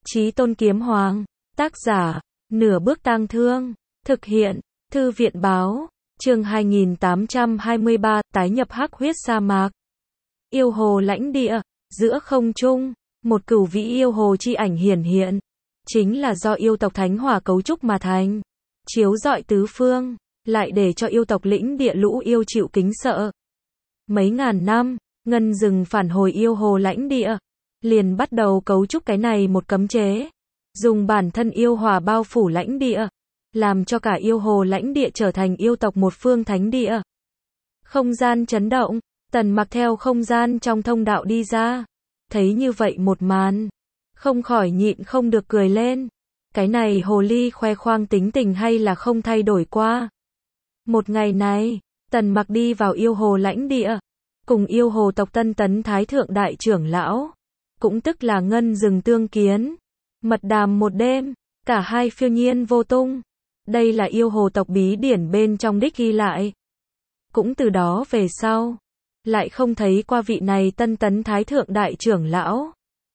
Chí Tôn Kiếm Hoàng. Tác giả, Nửa Bước Tang Thương. Thực hiện, Thư viện báo. Chương 2823, tái nhập hắc huyết sa mạc. Yêu hồ lãnh địa, giữa không trung, một cửu vĩ yêu hồ chi ảnh hiển hiện. Chính là do yêu tộc thánh hỏa cấu trúc mà thành. Chiếu rọi tứ phương, lại để cho yêu tộc lĩnh địa lũ yêu chịu kính sợ. Mấy ngàn năm, ngân rừng phản hồi yêu hồ lãnh địa, liền bắt đầu cấu trúc cái này một cấm chế. Dùng bản thân yêu hỏa bao phủ lãnh địa, làm cho cả yêu hồ lãnh địa trở thành yêu tộc một phương thánh địa. Không gian chấn động, Tần Mặc theo không gian trong thông đạo đi ra. Thấy như vậy một màn, không khỏi nhịn không được cười lên. Cái này hồ ly khoe khoang tính tình hay là không thay đổi qua. Một ngày này, Tần Mặc đi vào yêu hồ lãnh địa, cùng yêu hồ tộc Tân Tấn Thái Thượng Đại Trưởng Lão, cũng tức là ngân rừng tương kiến. Mật đàm một đêm, cả hai phiêu nhiên vô tung. Đây là yêu hồ tộc bí điển bên trong đích ghi lại. Cũng từ đó về sau, lại không thấy qua vị này Tân Tấn Thái Thượng Đại Trưởng Lão.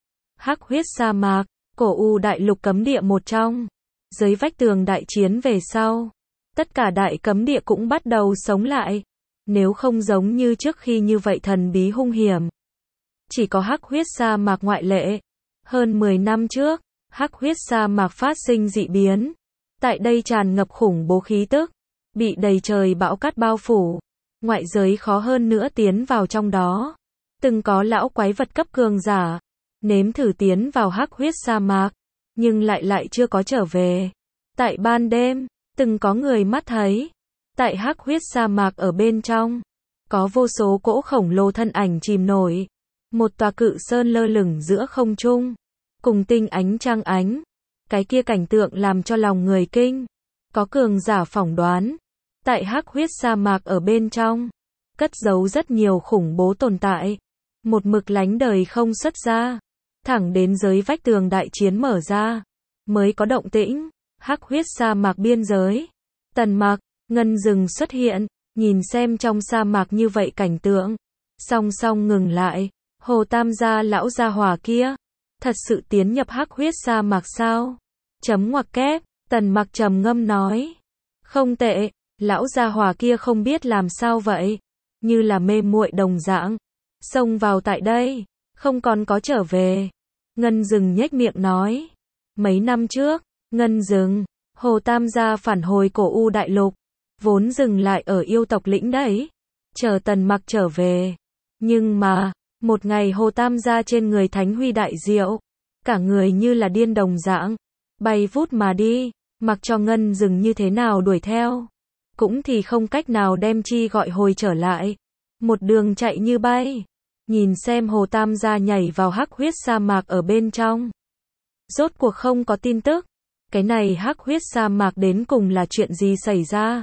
Hắc huyết sa mạc, cổ u đại lục cấm địa một trong. Dưới vách tường đại chiến về sau, tất cả đại cấm địa cũng bắt đầu sống lại. Nếu không giống như trước khi như vậy thần bí hung hiểm. Chỉ có hắc huyết sa mạc ngoại lệ. Hơn 10 năm trước, hắc huyết sa mạc phát sinh dị biến. Tại đây tràn ngập khủng bố khí tức, bị đầy trời bão cát bao phủ. Ngoại giới khó hơn nữa tiến vào trong đó. Từng có lão quái vật cấp cường giả, nếm thử tiến vào hắc huyết sa mạc, nhưng lại chưa có trở về. Tại ban đêm, từng có người mắt thấy, tại hắc huyết sa mạc ở bên trong, có vô số cỗ khổng lồ thân ảnh chìm nổi. Một tòa cự sơn lơ lửng giữa không trung, cùng tinh ánh trăng ánh. Cái kia cảnh tượng làm cho lòng người kinh. Có cường giả phỏng đoán, tại hắc huyết sa mạc ở bên trong, cất giấu rất nhiều khủng bố tồn tại. Một mực lánh đời không xuất ra, thẳng đến giới vách tường đại chiến mở ra, mới có động tĩnh. Hắc huyết sa mạc biên giới, Tần Mặc, ngân rừng xuất hiện, nhìn xem trong sa mạc như vậy cảnh tượng, song song ngừng lại. Hồ Tam gia lão gia hỏa kia, thật sự tiến nhập hắc huyết sa mạc sao? Chấm ngoặc kép, Tần Mặc trầm ngâm nói. Không tệ, lão gia hỏa kia không biết làm sao vậy, như là mê muội đồng dạng, xông vào tại đây, không còn có trở về. Ngân rừng nhếch miệng nói. Mấy năm trước, ngân rừng, Hồ Tam gia phản hồi cổ u đại lục, vốn dừng lại ở yêu tộc lĩnh đấy, chờ Tần Mặc trở về. Nhưng mà, một ngày Hồ Tam gia trên người thánh huy đại diệu, cả người như là điên đồng dạng, bay vút mà đi, mặc cho ngân rừng như thế nào đuổi theo, cũng thì không cách nào đem chi gọi hồi trở lại. Một đường chạy như bay, nhìn xem Hồ Tam gia nhảy vào hắc huyết sa mạc ở bên trong. Rốt cuộc không có tin tức, cái này hắc huyết sa mạc đến cùng là chuyện gì xảy ra?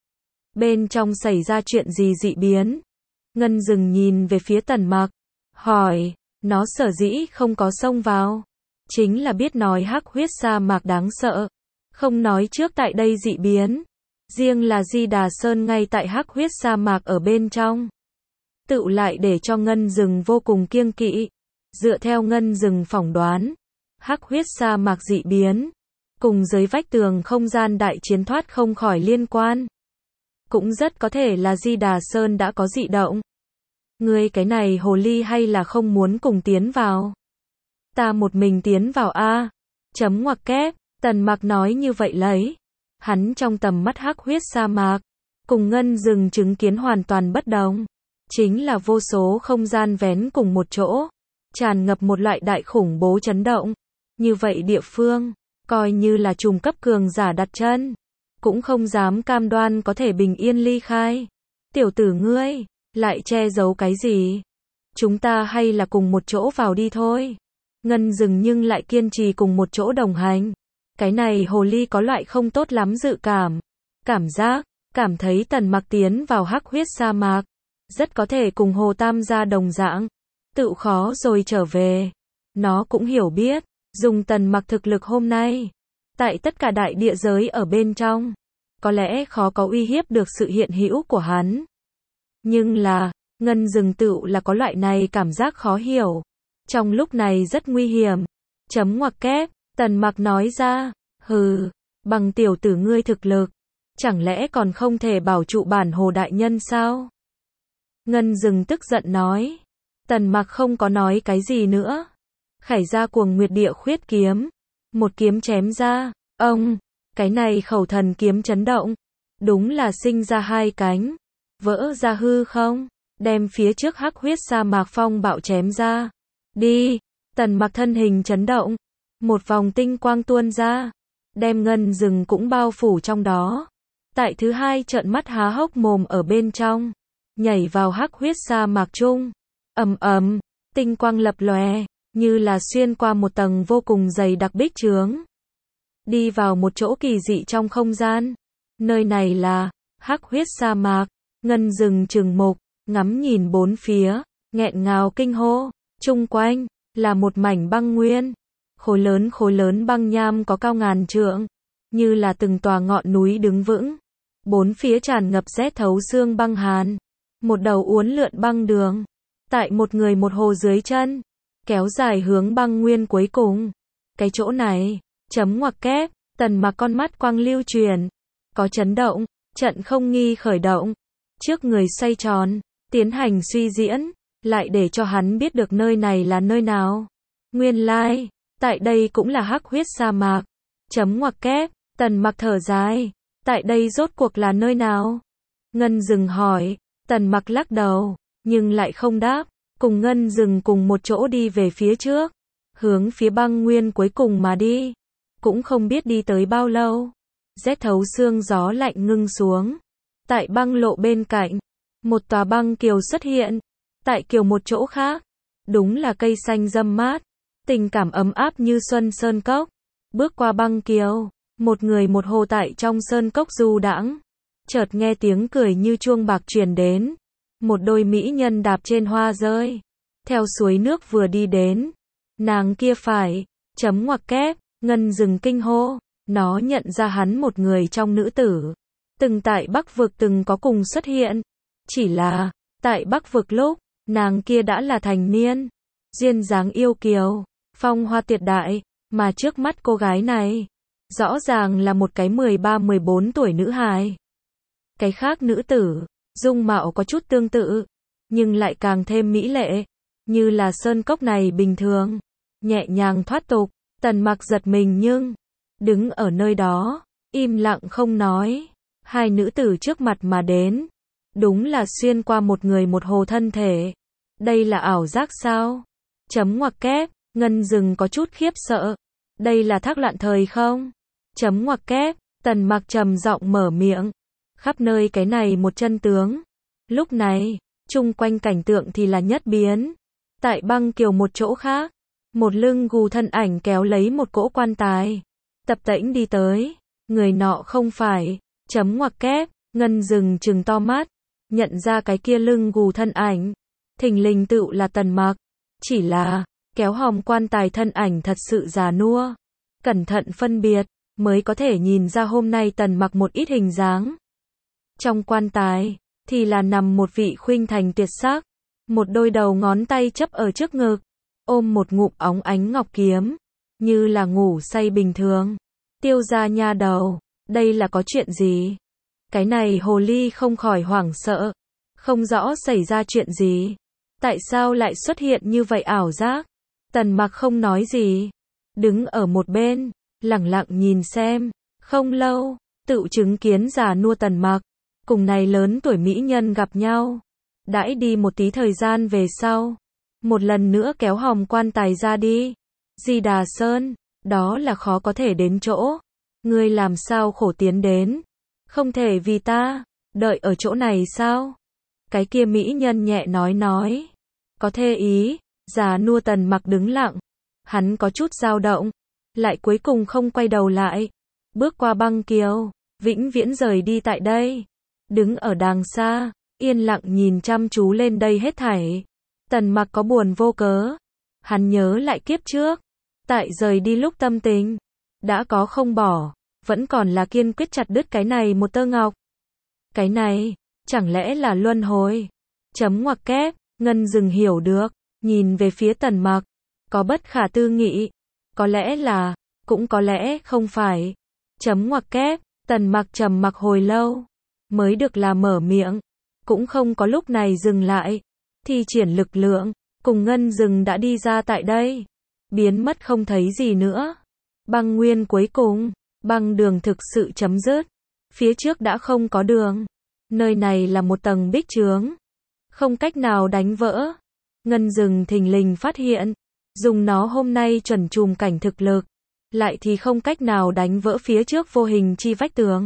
Bên trong xảy ra chuyện gì dị biến? Ngân rừng nhìn về phía Tần Mặc, hỏi, nó sở dĩ không có xông vào, chính là biết nói hắc huyết sa mạc đáng sợ, không nói trước tại đây dị biến. Riêng là Di Đà Sơn ngay tại hắc huyết sa mạc ở bên trong, tựu lại để cho ngân rừng vô cùng kiêng kỵ. Dựa theo ngân rừng phỏng đoán, hắc huyết sa mạc dị biến, cùng dưới vách tường không gian đại chiến thoát không khỏi liên quan. Cũng rất có thể là Di Đà Sơn đã có dị động. Ngươi cái này hồ ly hay là không muốn cùng tiến vào? Ta một mình tiến vào a. Chấm ngoặc kép, Tần Mặc nói như vậy lấy. Hắn trong tầm mắt hắc huyết sa mạc, cùng ngân rừng chứng kiến hoàn toàn bất đồng. Chính là vô số không gian vén cùng một chỗ, tràn ngập một loại đại khủng bố chấn động. Như vậy địa phương, coi như là trùng cấp cường giả đặt chân, cũng không dám cam đoan có thể bình yên ly khai. Tiểu tử ngươi, lại che giấu cái gì? Chúng ta hay là cùng một chỗ vào đi thôi. Ngân rừng nhưng lại kiên trì cùng một chỗ đồng hành. Cái này hồ ly có loại không tốt lắm dự cảm. Cảm thấy Tần Mặc tiến vào hắc huyết sa mạc, rất có thể cùng Hồ Tam gia đồng dạng, tự khó rồi trở về. Nó cũng hiểu biết, dùng Tần Mặc thực lực hôm nay, tại tất cả đại địa giới ở bên trong, có lẽ khó có uy hiếp được sự hiện hữu của hắn. Nhưng là, ngân rừng tựu là có loại này cảm giác khó hiểu. Trong lúc này rất nguy hiểm. Chấm ngoặc kép, Tần Mặc nói ra, hừ, bằng tiểu tử ngươi thực lực, chẳng lẽ còn không thể bảo trụ bản Hồ đại nhân sao? Ngân Dừng tức giận nói. Tần Mặc không có nói cái gì nữa. Khải ra Cuồng Nguyệt Địa Khuyết kiếm, một kiếm chém ra, ông, cái này khẩu thần kiếm chấn động, đúng là sinh ra hai cánh, vỡ ra hư không, đem phía trước hắc huyết sa mạc phong bạo chém ra. Đi, Tần Mặc thân hình chấn động, một vòng tinh quang tuôn ra, đem Ngân Dừng cũng bao phủ trong đó. Tại thứ hai trợn mắt há hốc mồm ở bên trong, nhảy vào hắc huyết sa mạc chung. Ầm ầm, tinh quang lập lòe, như là xuyên qua một tầng vô cùng dày đặc bích chướng, đi vào một chỗ kỳ dị trong không gian. Nơi này là hắc huyết sa mạc. Ngân Dừng trừng mục, ngắm nhìn bốn phía, nghẹn ngào kinh hô. Chung quanh là một mảnh băng nguyên, khối lớn băng nham có cao ngàn trượng, như là từng tòa ngọn núi đứng vững. Bốn phía tràn ngập rét thấu xương băng hàn, một đầu uốn lượn băng đường, tại một người một hồ dưới chân, kéo dài hướng băng nguyên cuối cùng. Cái chỗ này, chấm ngoặc kép, Tần Mặc con mắt quang lưu truyền, có chấn động, trận không nghi khởi động, trước người xoay tròn, tiến hành suy diễn, lại để cho hắn biết được nơi này là nơi nào. Nguyên lai, tại đây cũng là hắc huyết sa mạc. Chấm ngoặc kép, Tần Mặc thở dài, tại đây rốt cuộc là nơi nào? Ngân Dừng hỏi, Tần Mặc lắc đầu, nhưng lại không đáp, cùng Ngân Dừng cùng một chỗ đi về phía trước, hướng phía băng nguyên cuối cùng mà đi. Cũng không biết đi tới bao lâu, rét thấu xương gió lạnh ngưng xuống. Tại băng lộ bên cạnh, một tòa băng kiều xuất hiện. Tại kiều một chỗ khác, đúng là cây xanh râm mát, tình cảm ấm áp như xuân sơn cốc. Bước qua băng kiều, một người một hồ tại trong sơn cốc du đãng. Chợt nghe tiếng cười như chuông bạc truyền đến. Một đôi mỹ nhân đạp trên hoa rơi, theo suối nước vừa đi đến. Nàng kia phải, chấm ngoặc kép, Ngân Dừng kinh hô, nó nhận ra hắn một người trong nữ tử. Từng tại Bắc vực từng có cùng xuất hiện. Chỉ là, tại Bắc vực lúc, nàng kia đã là thành niên, duyên dáng yêu kiều, phong hoa tuyệt đại, mà trước mắt cô gái này, rõ ràng là một cái 13-14 tuổi nữ hài. Cái khác nữ tử, dung mạo có chút tương tự, nhưng lại càng thêm mỹ lệ, như là sơn cốc này bình thường, nhẹ nhàng thoát tục. Tần Mặc giật mình nhưng, đứng ở nơi đó, im lặng không nói. Hai nữ tử trước mặt mà đến, đúng là xuyên qua một người một hồ thân thể. Đây là ảo giác sao? Chấm ngoặc kép, Ngân Dừng có chút khiếp sợ. Đây là thác loạn thời không? Chấm ngoặc kép, Tần Mặc trầm giọng mở miệng. Khắp nơi cái này một chân tướng. Lúc này, chung quanh cảnh tượng thì là nhất biến. Tại băng kiều một chỗ khác, một lưng gù thân ảnh kéo lấy một cỗ quan tài, tập tễnh đi tới. Người nọ không phải, chấm ngoặc kép, Ngân Dừng trừng to mắt, nhận ra cái kia lưng gù thân ảnh, thình lình tựu là Tần Mặc. Chỉ là, kéo hòm quan tài thân ảnh thật sự già nua. Cẩn thận phân biệt, mới có thể nhìn ra hôm nay Tần Mặc một ít hình dáng. Trong quan tài, thì là nằm một vị khuynh thành tuyệt sắc, một đôi đầu ngón tay chấp ở trước ngực, ôm một ngụm óng ánh ngọc kiếm, như là ngủ say bình thường. Tiêu gia nha đầu, đây là có chuyện gì? Cái này hồ ly không khỏi hoảng sợ, không rõ xảy ra chuyện gì. Tại sao lại xuất hiện như vậy ảo giác? Tần Mặc không nói gì, đứng ở một bên, lẳng lặng nhìn xem. Không lâu, tự chứng kiến già nua Tần Mặc, cùng này lớn tuổi mỹ nhân gặp nhau. Đãi đi một tí thời gian về sau, một lần nữa kéo hòm quan tài ra đi. Di Đà Sơn, đó là khó có thể đến chỗ. Ngươi làm sao khổ tiến đến? Không thể vì ta, đợi ở chỗ này sao? Cái kia mỹ nhân nhẹ nói. Có thê ý, già nua Tần Mặc đứng lặng. Hắn có chút dao động, lại cuối cùng không quay đầu lại. Bước qua băng kiều, vĩnh viễn rời đi tại đây. Đứng ở đàng xa, yên lặng nhìn chăm chú lên đây hết thảy. Tần Mặc có buồn vô cớ. Hắn nhớ lại kiếp trước, tại rời đi lúc tâm tình đã có không bỏ, vẫn còn là kiên quyết chặt đứt cái này một tơ ngọc. Cái này, chẳng lẽ là luân hồi? Chấm ngoặc kép, Ngân Dừng hiểu được, nhìn về phía Tần Mặc, có bất khả tư nghị. Có lẽ là, cũng có lẽ không phải. Chấm ngoặc kép, Tần Mặc trầm mặc hồi lâu, mới được là mở miệng, cũng không có lúc này dừng lại, thi triển lực lượng, cùng Ngân Dừng đã đi ra tại đây, biến mất không thấy gì nữa. Băng nguyên cuối cùng, băng đường thực sự chấm dứt, phía trước đã không có đường, nơi này là một tầng bích chướng, không cách nào đánh vỡ. Ngân Dừng thình lình phát hiện, dùng nó hôm nay chuẩn trùm cảnh thực lực, lại thì không cách nào đánh vỡ phía trước vô hình chi vách tường.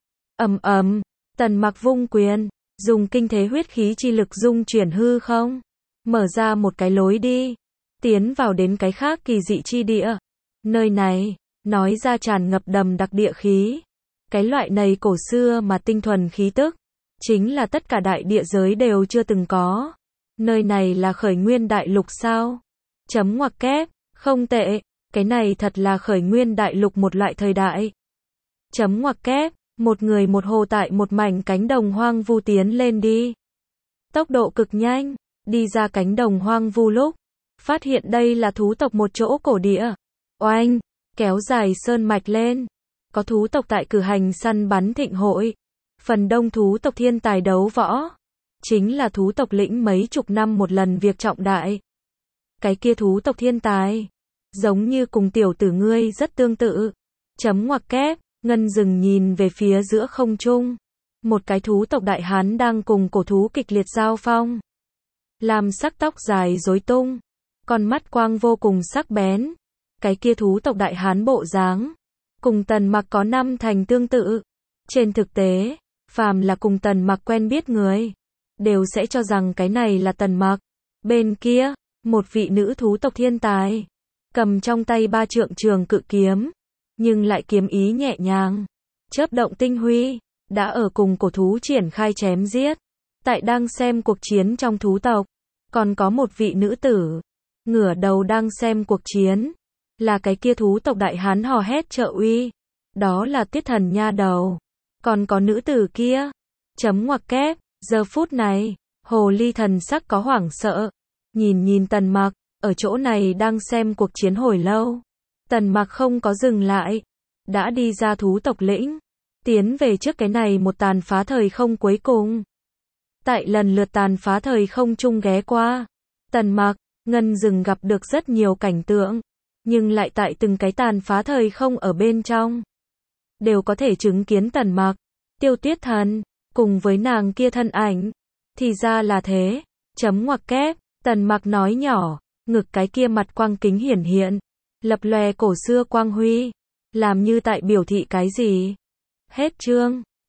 Ầm ầm, Tần Mặc vung quyền, dùng kinh thế huyết khí chi lực dung chuyển hư không, mở ra một cái lối đi, tiến vào đến cái khác kỳ dị chi địa. Nơi này, nói ra tràn ngập đầm đặc địa khí. Cái loại này cổ xưa mà tinh thuần khí tức, chính là tất cả đại địa giới đều chưa từng có. Nơi này là khởi nguyên đại lục sao? Chấm ngoặc kép, không tệ, cái này thật là khởi nguyên đại lục một loại thời đại. Chấm ngoặc kép, một người một hồ tại một mảnh cánh đồng hoang vu tiến lên đi. Tốc độ cực nhanh, đi ra cánh đồng hoang vu lúc, phát hiện đây là thú tộc một chỗ cổ địa. Oanh, kéo dài sơn mạch lên, có thú tộc tại cử hành săn bắn thịnh hội. Phần đông thú tộc thiên tài đấu võ, chính là thú tộc lĩnh mấy chục năm một lần việc trọng đại. Cái kia thú tộc thiên tài, giống như cùng tiểu tử ngươi rất tương tự. Chấm ngoặc kép, Ngân Dừng nhìn về phía giữa không trung. Một cái thú tộc đại hán đang cùng cổ thú kịch liệt giao phong. Làm sắc tóc dài rối tung, con mắt quang vô cùng sắc bén. Cái kia thú tộc đại hán bộ dáng, cùng Tần Mặc có năm thành tương tự. Trên thực tế, phàm là cùng Tần Mặc quen biết người, đều sẽ cho rằng cái này là Tần Mặc. Bên kia, một vị nữ thú tộc thiên tài, cầm trong tay 3 trượng trường cự kiếm, nhưng lại kiếm ý nhẹ nhàng, chớp động tinh huy, đã ở cùng cổ thú triển khai chém giết. Tại đang xem cuộc chiến trong thú tộc, còn có một vị nữ tử, ngửa đầu đang xem cuộc chiến, là cái kia thú tộc đại hán hò hét trợ uy, đó là Tuyết Thần nha đầu. Còn có nữ tử kia, chấm ngoặc kép, giờ phút này, hồ ly thần sắc có hoảng sợ, nhìn Tần Mặc, ở chỗ này đang xem cuộc chiến hồi lâu. Tần Mặc không có dừng lại, đã đi ra thú tộc lĩnh, tiến về trước cái này một tàn phá thời không cuối cùng. Tại lần lượt tàn phá thời không chung ghé qua, Tần Mặc, Ngân Dừng gặp được rất nhiều cảnh tượng, nhưng lại tại từng cái tàn phá thời không ở bên trong, đều có thể chứng kiến Tần Mặc, Tiêu Tuyết Thần, cùng với nàng kia thân ảnh. Thì ra là thế, chấm ngoặc kép, Tần Mặc nói nhỏ, ngực cái kia mặt quang kính hiển hiện, lập lòe cổ xưa quang huy, làm như tại biểu thị cái gì. Hết chương.